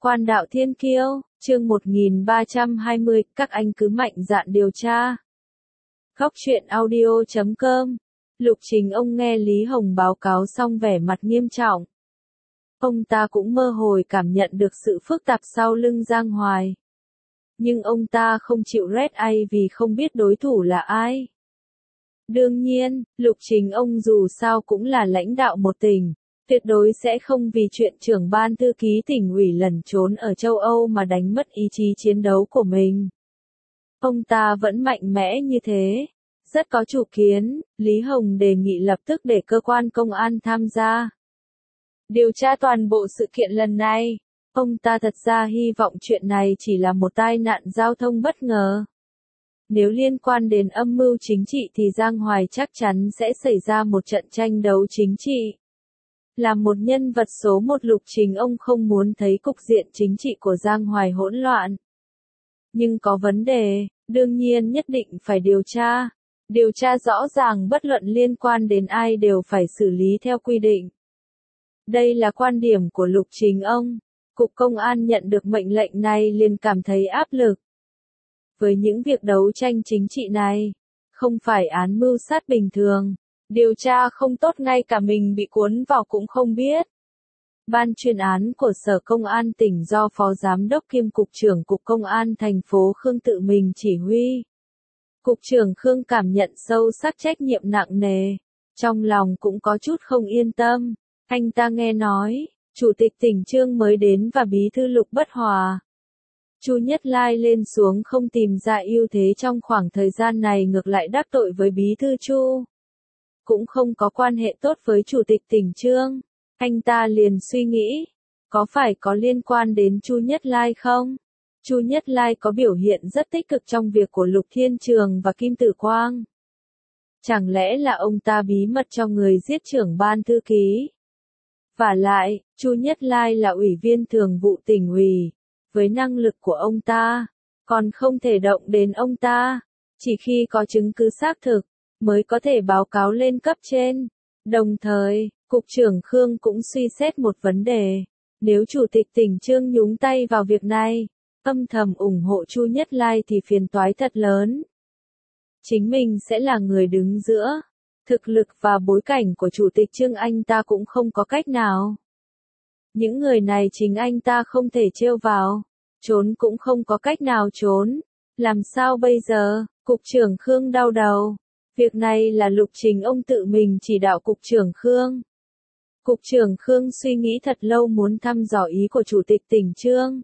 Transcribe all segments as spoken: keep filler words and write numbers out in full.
Quan đạo thiên kiêu, chương một nghìn ba trăm hai mươi, các anh cứ mạnh dạn điều tra. Góc truyện audio chấm com. Lục Trình ông nghe Lý Hồng báo cáo xong vẻ mặt nghiêm trọng. Ông ta cũng mơ hồ cảm nhận được sự phức tạp sau lưng Giang Hoài. Nhưng ông ta không chịu rest ai vì không biết đối thủ là ai. Đương nhiên, Lục Trình ông dù sao cũng là lãnh đạo một tỉnh, tuyệt đối sẽ không vì chuyện trưởng ban thư ký tỉnh ủy lẩn trốn ở châu Âu mà đánh mất ý chí chiến đấu của mình. Ông ta vẫn mạnh mẽ như thế, rất có chủ kiến. Lý Hồng đề nghị lập tức để cơ quan công an tham gia điều tra toàn bộ sự kiện lần này. Ông ta thật ra hy vọng chuyện này chỉ là một tai nạn giao thông bất ngờ. Nếu liên quan đến âm mưu chính trị thì Giang Hoài chắc chắn sẽ xảy ra một trận tranh đấu chính trị. Là một nhân vật số một, Lục Trình ông không muốn thấy cục diện chính trị của Giang Hoài hỗn loạn. Nhưng có vấn đề, đương nhiên nhất định phải điều tra. Điều tra rõ ràng, bất luận liên quan đến ai đều phải xử lý theo quy định. Đây là quan điểm của Lục Trình ông. Cục Công an nhận được mệnh lệnh này liền cảm thấy áp lực. Với những việc đấu tranh chính trị này, không phải án mưu sát bình thường. Điều tra không tốt ngay cả mình bị cuốn vào cũng không biết. Ban chuyên án của Sở Công an tỉnh do Phó Giám đốc kiêm Cục trưởng Cục Công an thành phố Khương tự mình chỉ huy. Cục trưởng Khương cảm nhận sâu sắc trách nhiệm nặng nề. Trong lòng cũng có chút không yên tâm. Anh ta nghe nói, Chủ tịch tỉnh Trương mới đến và Bí thư Lục bất hòa. Chu Nhất Lai lên xuống không tìm ra ưu thế trong khoảng thời gian này, ngược lại đắc tội với Bí thư Chu. Cũng không có quan hệ tốt với Chủ tịch tỉnh Trương. Anh ta liền suy nghĩ, có phải có liên quan đến Chu Nhất Lai không? Chu Nhất Lai có biểu hiện rất tích cực trong việc của Lục Thiên Trường và Kim Tử Quang. Chẳng lẽ là ông ta bí mật cho người giết trưởng ban thư ký? Vả lại, Chu Nhất Lai là ủy viên thường vụ tỉnh ủy. Với năng lực của ông ta, còn không thể động đến ông ta. Chỉ khi có chứng cứ xác thực, mới có thể báo cáo lên cấp trên. Đồng thời, Cục trưởng Khương cũng suy xét một vấn đề. Nếu Chủ tịch tỉnh Trương nhúng tay vào việc này, âm thầm ủng hộ Chu Nhất Lai thì phiền toái thật lớn. Chính mình sẽ là người đứng giữa. Thực lực và bối cảnh của Chủ tịch Trương anh ta cũng không có cách nào. Những người này chính anh ta không thể trêu vào. Trốn cũng không có cách nào trốn. Làm sao bây giờ? Cục trưởng Khương đau đầu. Việc này là Lục Trình ông tự mình chỉ đạo Cục trưởng Khương. Cục trưởng Khương suy nghĩ thật lâu muốn thăm dò ý của Chủ tịch tỉnh Trương.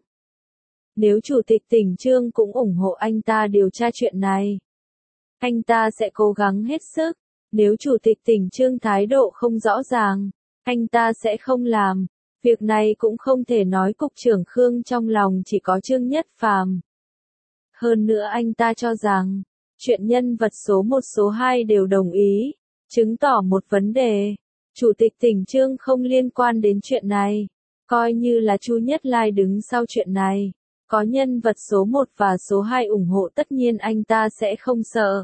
Nếu Chủ tịch tỉnh Trương cũng ủng hộ anh ta điều tra chuyện này, anh ta sẽ cố gắng hết sức. Nếu Chủ tịch tỉnh Trương thái độ không rõ ràng, anh ta sẽ không làm. Việc này cũng không thể nói Cục trưởng Khương trong lòng chỉ có Trương Nhất Phàm. Hơn nữa anh ta cho rằng, chuyện nhân vật số một số hai đều đồng ý, chứng tỏ một vấn đề. Chủ tịch tỉnh Trương không liên quan đến chuyện này. Coi như là Chu Nhất Lai đứng sau chuyện này. Có nhân vật số một và số hai ủng hộ tất nhiên anh ta sẽ không sợ.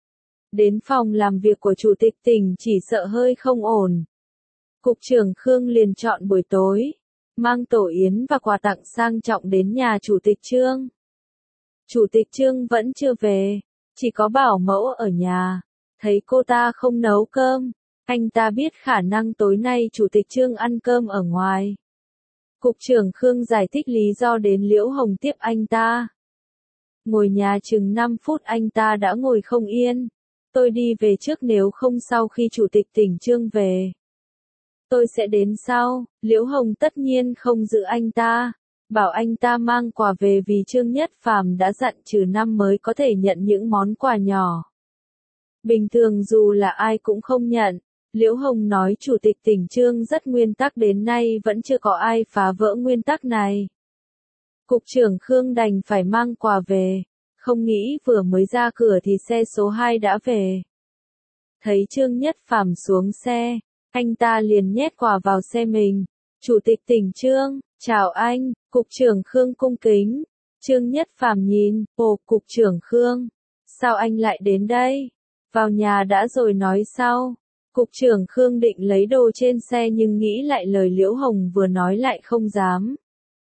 Đến phòng làm việc của Chủ tịch tỉnh chỉ sợ hơi không ổn. Cục trưởng Khương liền chọn buổi tối, mang tổ yến và quà tặng sang trọng đến nhà Chủ tịch Trương. Chủ tịch Trương vẫn chưa về, chỉ có bảo mẫu ở nhà. Thấy cô ta không nấu cơm, anh ta biết khả năng tối nay Chủ tịch Trương ăn cơm ở ngoài. Cục trưởng Khương giải thích lý do đến Liễu Hồng tiếp anh ta. Ngồi nhà chừng năm phút anh ta đã ngồi không yên. Tôi đi về trước, nếu không sau khi Chủ tịch tỉnh Trương về, tôi sẽ đến sau. Liễu Hồng tất nhiên không giữ anh ta, bảo anh ta mang quà về vì Trương Nhất Phàm đã dặn trừ năm mới có thể nhận những món quà nhỏ. Bình thường dù là ai cũng không nhận. Liễu Hồng nói Chủ tịch tỉnh Trương rất nguyên tắc, đến nay vẫn chưa có ai phá vỡ nguyên tắc này. Cục trưởng Khương đành phải mang quà về. Không nghĩ vừa mới ra cửa thì xe số hai đã về. Thấy Trương Nhất Phàm xuống xe, anh ta liền nhét quà vào xe mình. Chủ tịch tỉnh Trương, chào anh. Cục trưởng Khương cung kính. Trương Nhất Phàm nhìn, ồ, Cục trưởng Khương, sao anh lại đến đây? Vào nhà đã rồi nói sau. Cục trưởng Khương định lấy đồ trên xe nhưng nghĩ lại lời Liễu Hồng vừa nói lại không dám.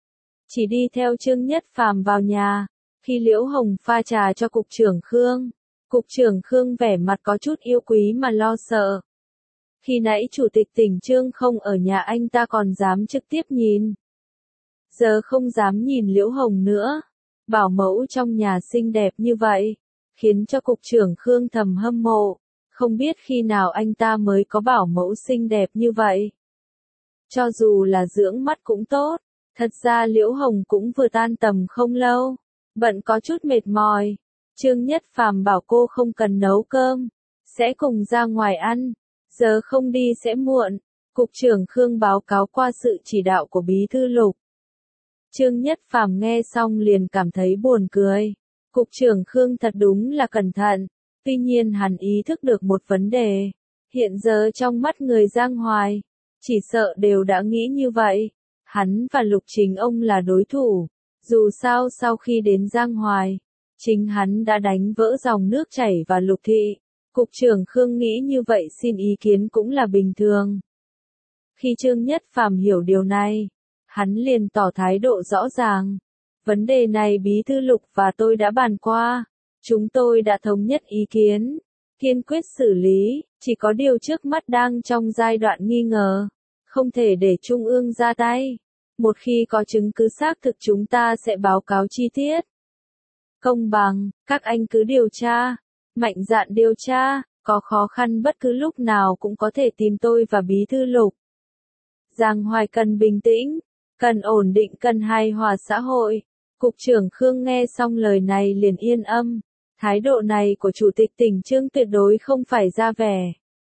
chỉ đi theo Trương Nhất Phàm vào nhà. Khi Liễu Hồng pha trà cho cục trưởng Khương, cục trưởng Khương vẻ mặt có chút yêu quý mà lo sợ. Khi nãy chủ tịch tỉnh Trương không ở nhà anh ta còn dám trực tiếp nhìn. Giờ không dám nhìn Liễu Hồng nữa. Bảo mẫu trong nhà xinh đẹp như vậy, khiến cho cục trưởng Khương thầm hâm mộ. Không biết khi nào anh ta mới có bảo mẫu xinh đẹp như vậy. Cho dù là dưỡng mắt cũng tốt. Thật ra Liễu Hồng cũng vừa tan tầm không lâu. Bận có chút mệt mỏi. Trương Nhất Phàm bảo cô không cần nấu cơm. Sẽ cùng ra ngoài ăn. Giờ không đi sẽ muộn. Cục trưởng Khương báo cáo qua sự chỉ đạo của Bí thư Lục. Trương Nhất Phàm nghe xong liền cảm thấy buồn cười. Cục trưởng Khương thật đúng là cẩn thận. Tuy nhiên hắn ý thức được một vấn đề. Hiện giờ trong mắt người Giang Hoài, chỉ sợ đều đã nghĩ như vậy. Hắn và Lục Trình ông là đối thủ. Dù sao sau khi đến Giang Hoài, chính hắn đã đánh vỡ dòng nước chảy và Lục thị. Cục trưởng Khương nghĩ như vậy xin ý kiến cũng là bình thường. Khi Trương Nhất Phàm hiểu điều này, hắn liền tỏ thái độ rõ ràng. Vấn đề này Bí thư Lục và tôi đã bàn qua. Chúng tôi đã thống nhất ý kiến, kiên quyết xử lý, chỉ có điều trước mắt đang trong giai đoạn nghi ngờ. Không thể để Trung ương ra tay. Một khi có chứng cứ xác thực chúng ta sẽ báo cáo chi tiết. Công bằng, các anh cứ điều tra. Mạnh dạn điều tra, có khó khăn bất cứ lúc nào cũng có thể tìm tôi và Bí thư Lục. Giang Hoài cần bình tĩnh, cần ổn định, cần hài hòa xã hội. Cục trưởng Khương nghe xong lời này liền yên âm. Thái độ này của Chủ tịch tỉnh Trương tuyệt đối không phải ra vẻ,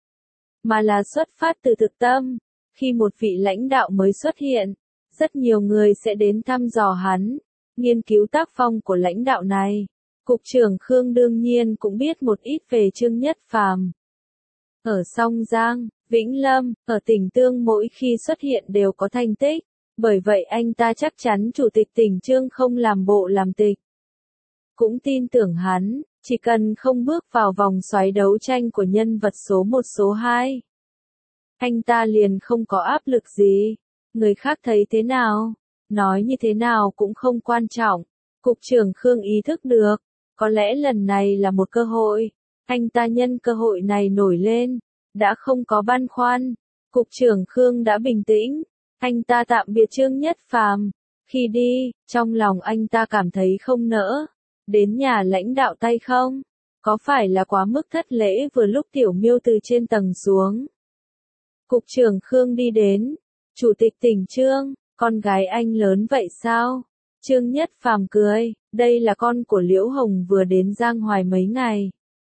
mà là xuất phát từ thực tâm. Khi một vị lãnh đạo mới xuất hiện, rất nhiều người sẽ đến thăm dò hắn, nghiên cứu tác phong của lãnh đạo này. Cục trưởng Khương đương nhiên cũng biết một ít về Trương Nhất Phàm. Ở Song Giang, Vĩnh Lâm, ở tỉnh Tương mỗi khi xuất hiện đều có thành tích. Bởi vậy anh ta chắc chắn Chủ tịch tỉnh Trương không làm bộ làm tịch. Cũng tin tưởng hắn, chỉ cần không bước vào vòng xoáy đấu tranh của nhân vật số một số hai. Anh ta liền không có áp lực gì. Người khác thấy thế nào, nói như thế nào cũng không quan trọng. Cục trưởng Khương ý thức được, có lẽ lần này là một cơ hội. Anh ta nhân cơ hội này nổi lên, đã không có băn khoăn. Cục trưởng Khương đã bình tĩnh. Anh ta tạm biệt Trương Nhất Phàm. Khi đi, trong lòng anh ta cảm thấy không nỡ. Đến nhà lãnh đạo tay không? Có phải là quá mức thất lễ vừa lúc Tiểu Miêu từ trên tầng xuống? Cục trưởng Khương đi đến. Chủ tịch tỉnh Trương, con gái anh lớn vậy sao? Trương Nhất Phàm cười, đây là con của Liễu Hồng vừa đến Giang Hoài mấy ngày.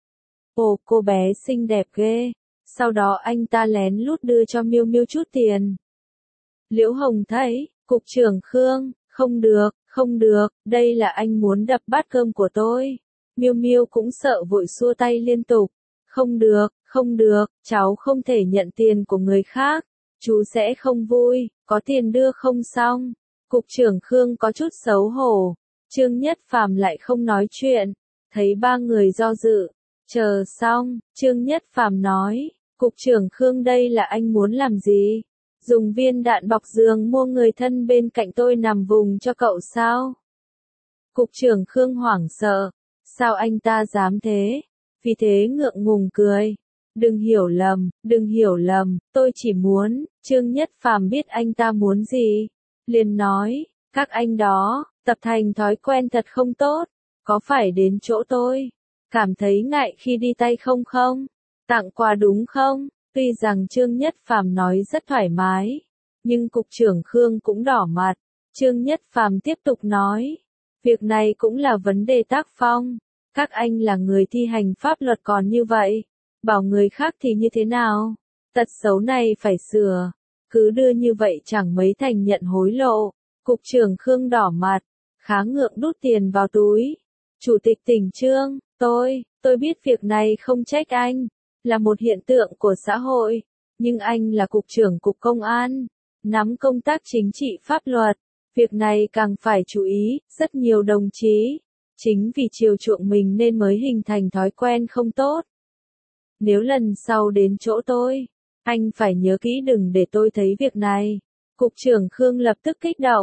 Ồ, cô bé xinh đẹp ghê. Sau đó anh ta lén lút đưa cho Miêu Miêu chút tiền. Liễu Hồng thấy, cục trưởng Khương, không được, không được, đây là anh muốn đập bát cơm của tôi. Miêu Miêu cũng sợ vội xua tay liên tục. Không được, không được, cháu không thể nhận tiền của người khác. Chú sẽ không vui, có tiền đưa không xong. Cục trưởng Khương có chút xấu hổ. Trương Nhất Phàm lại không nói chuyện. Thấy ba người do dự. Chờ xong, Trương Nhất Phàm nói. Cục trưởng Khương đây là anh muốn làm gì? Dùng viên đạn bọc giường mua người thân bên cạnh tôi nằm vùng cho cậu sao? Cục trưởng Khương hoảng sợ. Sao anh ta dám thế? Vì thế ngượng ngùng cười. Đừng hiểu lầm, đừng hiểu lầm, tôi chỉ muốn. Trương Nhất Phàm biết anh ta muốn gì. Liền nói, các anh đó, tập thành thói quen thật không tốt. Có phải đến chỗ tôi? Cảm thấy ngại khi đi tay không không? Tặng quà đúng không? Tuy rằng Trương Nhất Phàm nói rất thoải mái, nhưng cục trưởng Khương cũng đỏ mặt. Trương Nhất Phàm tiếp tục nói, việc này cũng là vấn đề tác phong. Các anh là người thi hành pháp luật còn như vậy, bảo người khác thì như thế nào? Tật xấu này phải sửa. Cứ đưa như vậy chẳng mấy thành nhận hối lộ. Cục trưởng Khương đỏ mặt, khá ngượng đút tiền vào túi. Chủ tịch tỉnh Trương, tôi, tôi biết việc này không trách anh, là một hiện tượng của xã hội, nhưng anh là cục trưởng cục công an, nắm công tác chính trị pháp luật, việc này càng phải chú ý. Rất nhiều đồng chí, chính vì chiều chuộng mình nên mới hình thành thói quen không tốt. Nếu lần sau đến chỗ tôi, anh phải nhớ kỹ đừng để tôi thấy việc này. Cục trưởng Khương lập tức kích động,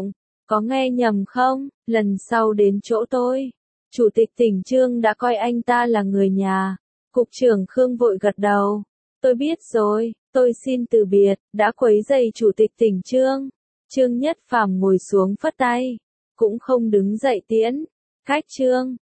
Có nghe nhầm không? Lần sau đến chỗ tôi. Chủ tịch tỉnh Trương đã coi anh ta là người nhà. Cục trưởng Khương vội gật đầu. Tôi biết rồi, tôi xin từ biệt, đã quấy rầy chủ tịch tỉnh Trương. Trương Nhất Phàm ngồi xuống phất tay, cũng không đứng dậy tiễn. Khách Trương,